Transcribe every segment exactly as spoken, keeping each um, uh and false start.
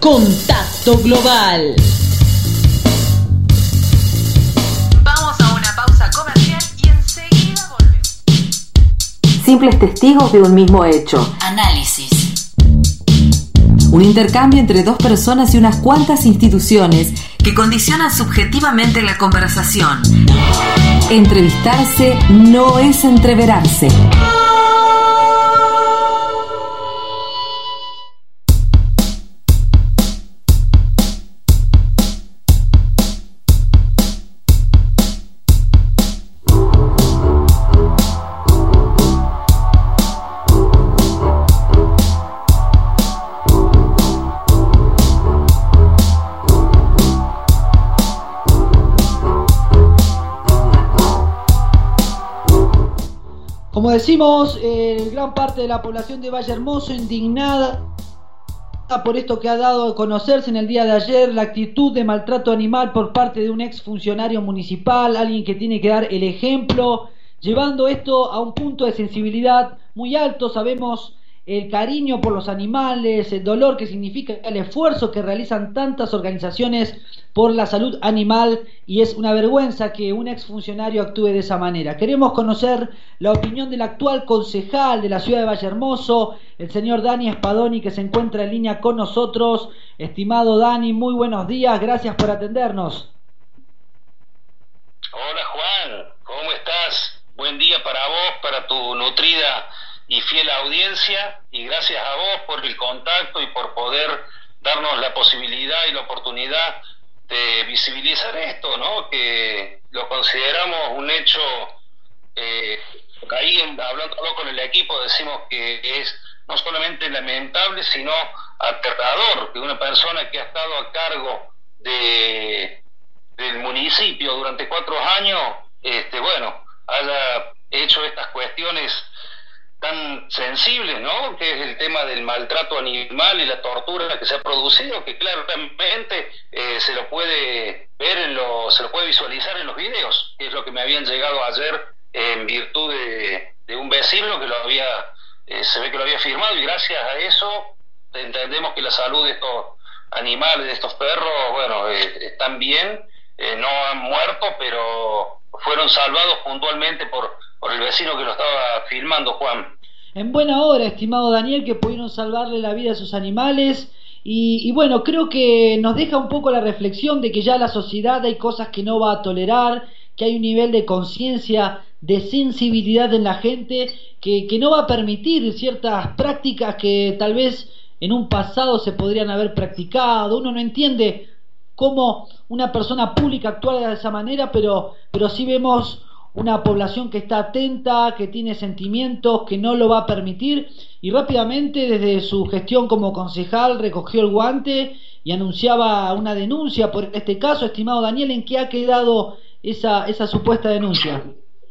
Contacto Global. Vamos a una pausa comercial y enseguida volvemos. Simples testigos de un mismo hecho. Análisis. Un intercambio entre dos personas y unas cuantas instituciones que condicionan subjetivamente la conversación. Entrevistarse no es entreverarse. Como decimos, eh, gran parte de la población de Valle Hermoso indignada por esto que ha dado a conocerse en el día de ayer, la actitud de maltrato animal por parte de un ex funcionario municipal, alguien que tiene que dar el ejemplo, llevando esto a un punto de sensibilidad muy alto. Sabemos el cariño por los animales, el dolor que significa el esfuerzo que realizan tantas organizaciones por la salud animal, y es una vergüenza que un exfuncionario actúe de esa manera. Queremos conocer la opinión del actual concejal de la ciudad de Valle Hermoso, el señor Dani Spadoni, que se encuentra en línea con nosotros. Estimado Dani, muy buenos días, gracias por atendernos. Hola Juan, ¿cómo estás? Buen día para vos, para tu nutrida y fiel audiencia, y gracias a vos por el contacto y por poder darnos la posibilidad y la oportunidad de visibilizar esto, ¿no? Que lo consideramos un hecho, eh, ahí hablando con el equipo decimos que es no solamente lamentable, sino aterrador que una persona que ha estado a cargo de del municipio durante cuatro años, este, bueno, haya hecho estas cuestiones tan sensibles, ¿no? Que es el tema del maltrato animal y la tortura que se ha producido, que claramente eh, se lo puede ver en lo, se lo puede visualizar en los videos, que es lo que me habían llegado ayer en virtud de, de un vecino que lo había, eh, se ve que lo había firmado, y gracias a eso entendemos que la salud de estos animales, de estos perros, bueno, eh, están bien, eh, no han muerto, pero fueron salvados puntualmente por por el vecino que lo estaba filmando, Juan. En buena hora, estimado Daniel, que pudieron salvarle la vida a sus animales, y, y bueno, creo que nos deja un poco la reflexión de que ya la sociedad hay cosas que no va a tolerar, que hay un nivel de conciencia, de sensibilidad en la gente, que, que no va a permitir ciertas prácticas que tal vez en un pasado se podrían haber practicado. Uno no entiende cómo una persona pública actúa de esa manera, pero, pero sí vemos una población que está atenta, que tiene sentimientos, que no lo va a permitir, y rápidamente desde su gestión como concejal recogió el guante y anunciaba una denuncia por este caso. Estimado Daniel, ¿en qué ha quedado esa, esa supuesta denuncia?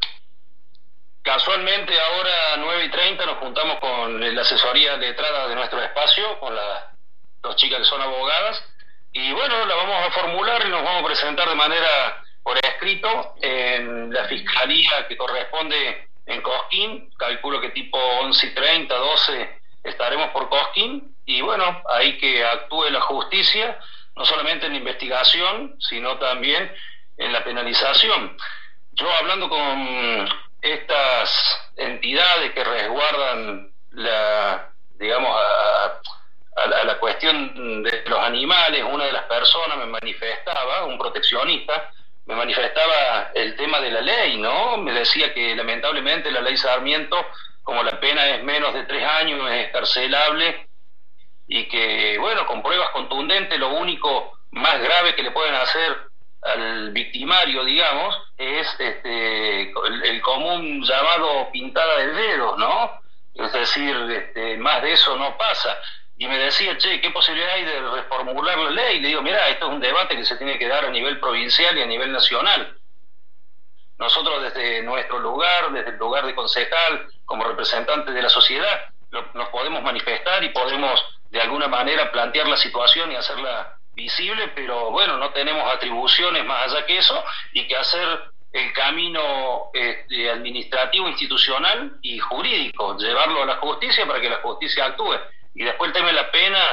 Casualmente ahora nueve y treinta nos juntamos con la asesoría letrada de nuestro espacio, con las dos chicas que son abogadas, y bueno, la vamos a formular y nos vamos a presentar de manera por escrito en la fiscalía que corresponde en Cosquín. Calculo que tipo once y treinta, doce estaremos por Cosquín, y bueno, ahí que actúe la justicia, no solamente en la investigación, sino también en la penalización. Yo hablando con estas entidades que resguardan la, digamos, a, a, a la cuestión de los animales, una de las personas me manifestaba, un proteccionista, me manifestaba el tema de la ley, ¿no? Me decía que lamentablemente la ley Sarmiento, como la pena es menos de tres años, es escarcelable, y que, bueno, con pruebas contundentes, lo único más grave que le pueden hacer al victimario, digamos, es este el, el común llamado pintada de dedos, ¿no? Es decir, este, más de eso no pasa. Y me decía, che, ¿qué posibilidad hay de reformular la ley? Y le digo, mirá, esto es un debate que se tiene que dar a nivel provincial y a nivel nacional. Nosotros desde nuestro lugar, desde el lugar de concejal, como representantes de la sociedad, lo, nos podemos manifestar y podemos de alguna manera plantear la situación y hacerla visible, pero bueno, no tenemos atribuciones más allá que eso, y que hacer el camino este, administrativo, institucional y jurídico, llevarlo a la justicia para que la justicia actúe. Y después el tema de la pena,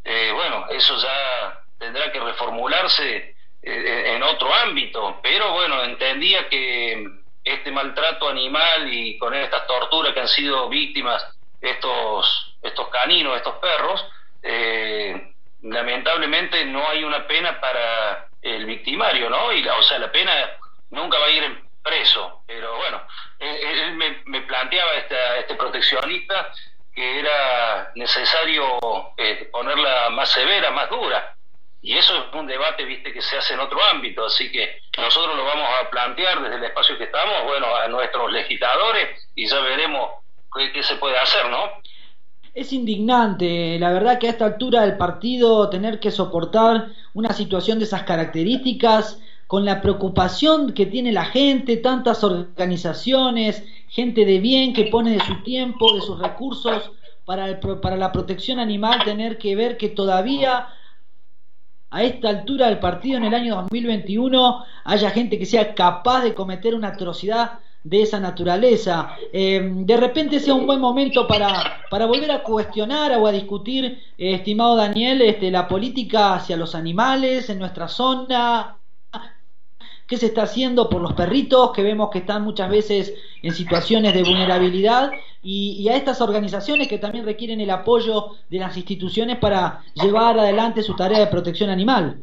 eh, bueno, eso ya tendrá que reformularse eh, en otro ámbito, pero bueno, entendía que este maltrato animal y con estas torturas que han sido víctimas estos, estos caninos, estos perros, eh, lamentablemente no hay una pena para el victimario, ¿no? Y la, o sea, la pena nunca va a ir preso, pero bueno, él, él me, me planteaba esta, este proteccionista que era necesario eh, ponerla más severa, más dura, y eso es un debate, viste, que se hace en otro ámbito, así que nosotros lo vamos a plantear desde el espacio que estamos, bueno, a nuestros legisladores, y ya veremos qué, qué se puede hacer, ¿no? Es indignante, la verdad, que a esta altura del partido tener que soportar una situación de esas características, con la preocupación que tiene la gente, tantas organizaciones, gente de bien que pone de su tiempo, de sus recursos para, el, para la protección animal, tener que ver que todavía a esta altura del partido, en el año dos mil veintiuno, haya gente que sea capaz de cometer una atrocidad de esa naturaleza. Eh, de repente sea un buen momento para, para volver a cuestionar o a discutir, eh, estimado Daniel, este, la política hacia los animales en nuestra zona, qué se está haciendo por los perritos, que vemos que están muchas veces en situaciones de vulnerabilidad, y, y a estas organizaciones que también requieren el apoyo de las instituciones para llevar adelante su tarea de protección animal.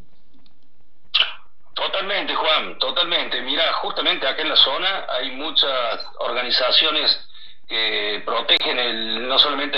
Totalmente, Juan, totalmente. Mira, justamente acá en la zona hay muchas organizaciones que protegen el, no solamente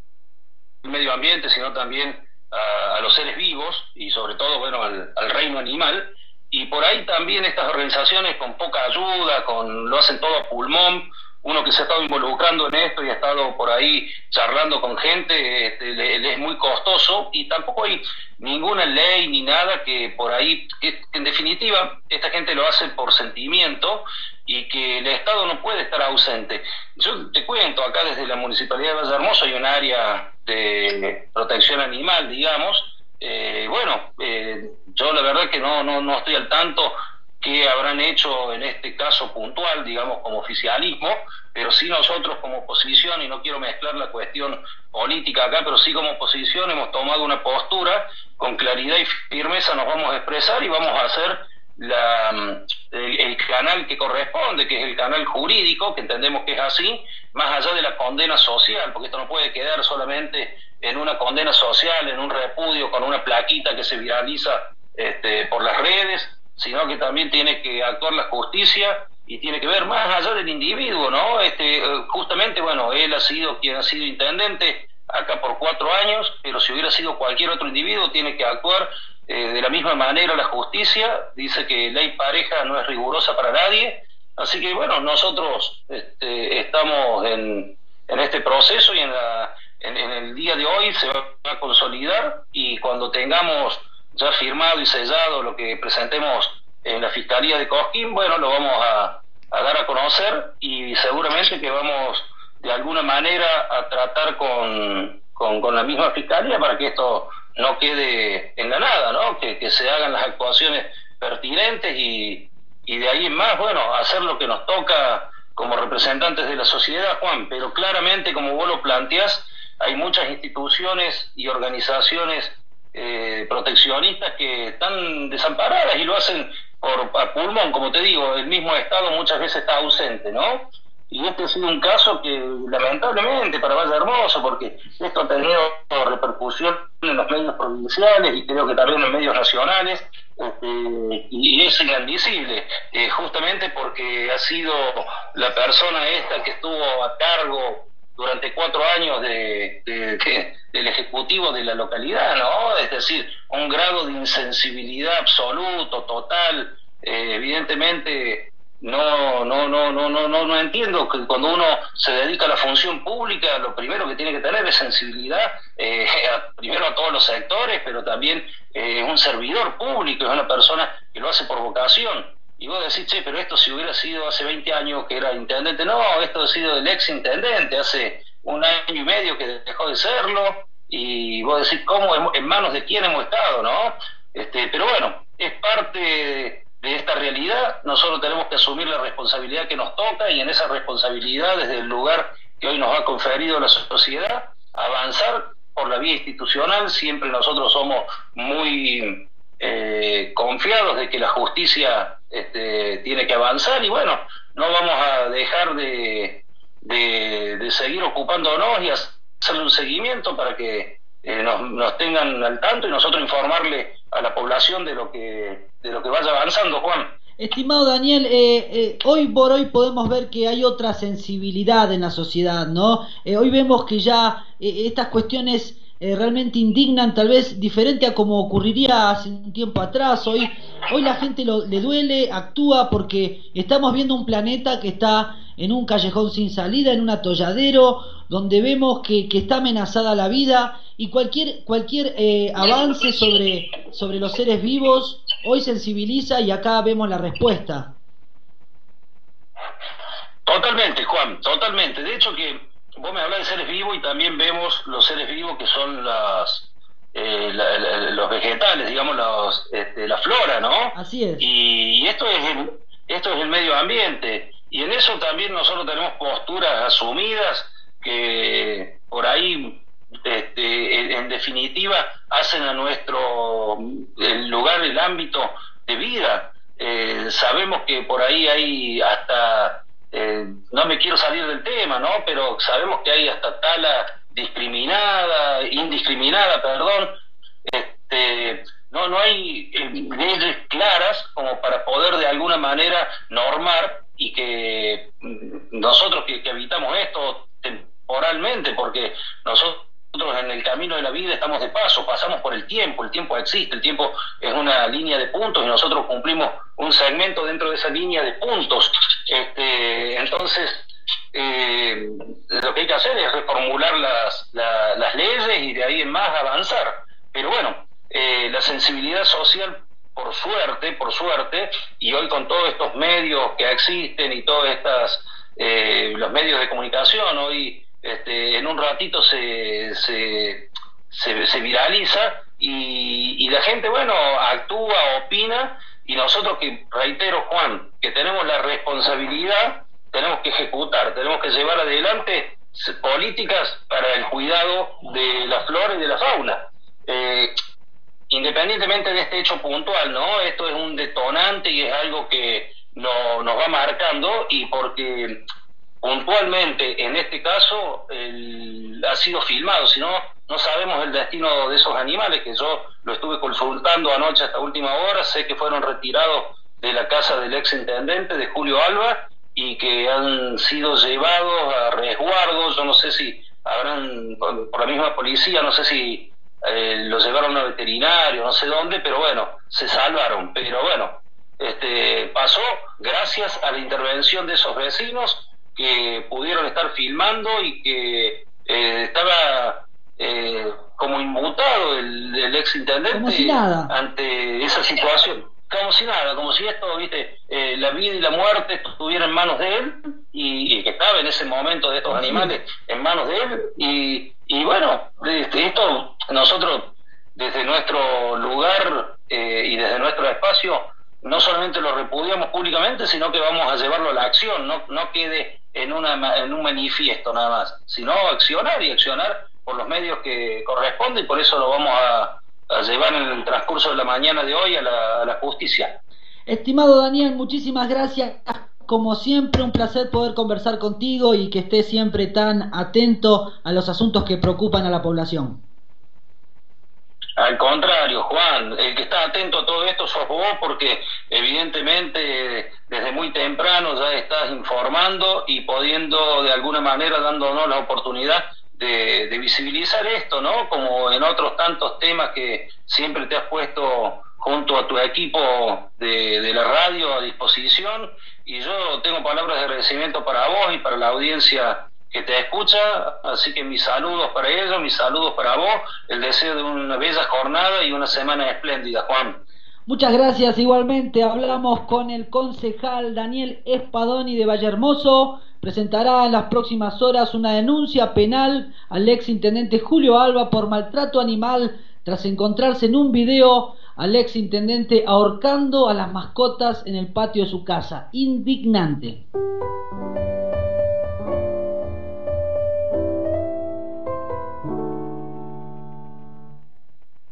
el medio ambiente, sino también a, a los seres vivos y sobre todo, bueno, al, al reino animal. Y por ahí también estas organizaciones con poca ayuda, con lo hacen todo a pulmón. Uno que se ha estado involucrando en esto y ha estado por ahí charlando con gente, este, le, le es muy costoso, y tampoco hay ninguna ley ni nada que por ahí, que en definitiva esta gente lo hace por sentimiento y que el Estado no puede estar ausente. Yo te cuento, acá desde la Municipalidad de Valle Hermoso hay un área de protección animal, digamos. Eh, bueno, eh, yo la verdad que no, no, no estoy al tanto que habrán hecho en este caso puntual, digamos, como oficialismo, pero sí nosotros como oposición, y no quiero mezclar la cuestión política acá, pero sí como oposición hemos tomado una postura, con claridad y firmeza nos vamos a expresar y vamos a hacer la, el, el canal que corresponde, que es el canal jurídico, que entendemos que es así, más allá de la condena social, porque esto no puede quedar solamente en una condena social, en un repudio con una plaquita que se viraliza este, por las redes, sino que también tiene que actuar la justicia y tiene que ver más allá del individuo, ¿no? Este, justamente, bueno, él ha sido quien ha sido intendente acá por cuatro años, pero si hubiera sido cualquier otro individuo, tiene que actuar eh, de la misma manera la justicia. Dice que ley pareja no es rigurosa para nadie, así que, bueno, nosotros este, estamos en, en este proceso y en, la, en, en el día de hoy se va a consolidar, y cuando tengamos ya firmado y sellado lo que presentemos en la Fiscalía de Cosquín, bueno, lo vamos a, a dar a conocer, y seguramente que vamos de alguna manera a tratar con, con, con la misma Fiscalía para que esto no quede en la nada, ¿no? Que, que se hagan las actuaciones pertinentes y, y de ahí en más, bueno, hacer lo que nos toca como representantes de la sociedad, Juan. Pero claramente, como vos lo planteás, hay muchas instituciones y organizaciones Eh, proteccionistas que están desamparadas y lo hacen por a pulmón, como te digo. El mismo Estado muchas veces está ausente, ¿no? Y este ha sido un caso que lamentablemente para Valle Hermoso, porque esto ha tenido repercusión en los medios provinciales y creo que también en medios nacionales, este, y es inadmisible, eh, justamente porque ha sido la persona esta que estuvo a cargo durante cuatro años de, de, de, del ejecutivo de la localidad, ¿no? Es decir, un grado de insensibilidad absoluto, total. Eh, evidentemente no, no, no, no, no, no, no entiendo que cuando uno se dedica a la función pública, lo primero que tiene que tener es sensibilidad, eh, a, primero a todos los sectores, pero también es eh, un servidor público, es una persona que lo hace por vocación. Y vos decís, che, pero esto si hubiera sido hace veinte años que era intendente. No, esto ha sido del ex intendente, hace un año y medio que dejó de serlo, y vos decís, ¿cómo, en manos de quién hemos estado, no? Este, pero bueno, es parte de esta realidad. Nosotros tenemos que asumir la responsabilidad que nos toca, y en esa responsabilidad, desde el lugar que hoy nos ha conferido la sociedad, avanzar por la vía institucional. Siempre nosotros somos muy eh, confiados de que la justicia este, tiene que avanzar, y bueno, no vamos a dejar de, de, de seguir ocupándonos y hacerle un seguimiento para que eh, nos, nos tengan al tanto y nosotros informarle a la población de lo que, de lo que vaya avanzando, Juan. Estimado Daniel, eh, eh, hoy por hoy podemos ver que hay otra sensibilidad en la sociedad, ¿no? Eh, hoy vemos que ya eh, estas cuestiones eh, realmente indignan, tal vez diferente a como ocurriría hace un tiempo atrás. Hoy, hoy la gente lo, le duele, actúa, porque estamos viendo un planeta que está en un callejón sin salida, en un atolladero, donde vemos que, que está amenazada la vida, y cualquier cualquier eh, avance sobre, sobre los seres vivos hoy sensibiliza, y acá vemos la respuesta. Totalmente, Juan, totalmente. De hecho que vos me hablas de seres vivos y también vemos los seres vivos que son las eh, la, la, los vegetales, digamos, los, este, la flora, ¿no? Así es. Y, y esto es el, esto es el medio ambiente, y en eso también nosotros tenemos posturas asumidas que por ahí Este, en, en definitiva hacen a nuestro el lugar, el ámbito de vida. Eh, sabemos que por ahí hay hasta, eh, no me quiero salir del tema, ¿no? Pero sabemos que hay hasta tala discriminada, indiscriminada, perdón. Este, no, no hay eh, leyes claras como para poder de alguna manera normar, y que nosotros que, que habitamos esto temporalmente, porque nosotros Nosotros en el camino de la vida estamos de paso, pasamos por el tiempo, el tiempo existe, el tiempo es una línea de puntos y nosotros cumplimos un segmento dentro de esa línea de puntos. Este, entonces, eh, lo que hay que hacer es reformular las, la, las leyes y de ahí en más avanzar. Pero bueno, eh, la sensibilidad social, por suerte, por suerte, y hoy con todos estos medios que existen y todos estas, eh, los medios de comunicación, hoy Este, en un ratito se se, se, se viraliza y, y la gente, bueno, actúa, opina, y nosotros que, reitero, Juan, que tenemos la responsabilidad, tenemos que ejecutar, tenemos que llevar adelante políticas para el cuidado de la flora y de la fauna. Eh, independientemente de este hecho puntual, ¿no? Esto es un detonante y es algo que no, nos va marcando, y porque puntualmente, en este caso, el, ha sido filmado, si no, no sabemos el destino de esos animales, que yo lo estuve consultando anoche hasta última hora. Sé que fueron retirados de la casa del ex intendente, de Julio Alba, y que han sido llevados a resguardo. Yo no sé si habrán, por la misma policía, no sé si eh, los llevaron a veterinario, no sé dónde, pero bueno, se salvaron. Pero bueno, este pasó gracias a la intervención de esos vecinos, que pudieron estar filmando y que eh, estaba eh, como inmutado el, el ex intendente como si nada, ante esa situación, como si nada, como si esto, viste, eh, la vida y la muerte estuviera en manos de él, y, y que estaba en ese momento de estos sí. animales en manos de él, y, y bueno, este, esto nosotros desde nuestro lugar eh, y desde nuestro espacio no solamente lo repudiamos públicamente, sino que vamos a llevarlo a la acción, no, no quede en, una, en un manifiesto nada más, sino accionar y accionar por los medios que corresponde, y por eso lo vamos a, a llevar en el transcurso de la mañana de hoy a la, a la justicia. Estimado Daniel, muchísimas gracias. Como siempre, un placer poder conversar contigo y que estés siempre tan atento a los asuntos que preocupan a la población. Al contrario, Juan, el que está atento a todo esto sos vos, porque evidentemente desde muy temprano ya estás informando y pudiendo de alguna manera dándonos la oportunidad de, de visibilizar esto, ¿no? Como en otros tantos temas que siempre te has puesto junto a tu equipo de, de la radio a disposición, y yo tengo palabras de agradecimiento para vos y para la audiencia que te escucha, así que mis saludos para ellos, mis saludos para vos, el deseo de una bella jornada y una semana espléndida, Juan. Muchas gracias, igualmente. Hablamos con el concejal Daniel Espadoni de Vallehermoso. Presentará en las próximas horas una denuncia penal al ex intendente Julio Alba por maltrato animal, tras encontrarse en un video al ex intendente ahorcando a las mascotas en el patio de su casa. Indignante.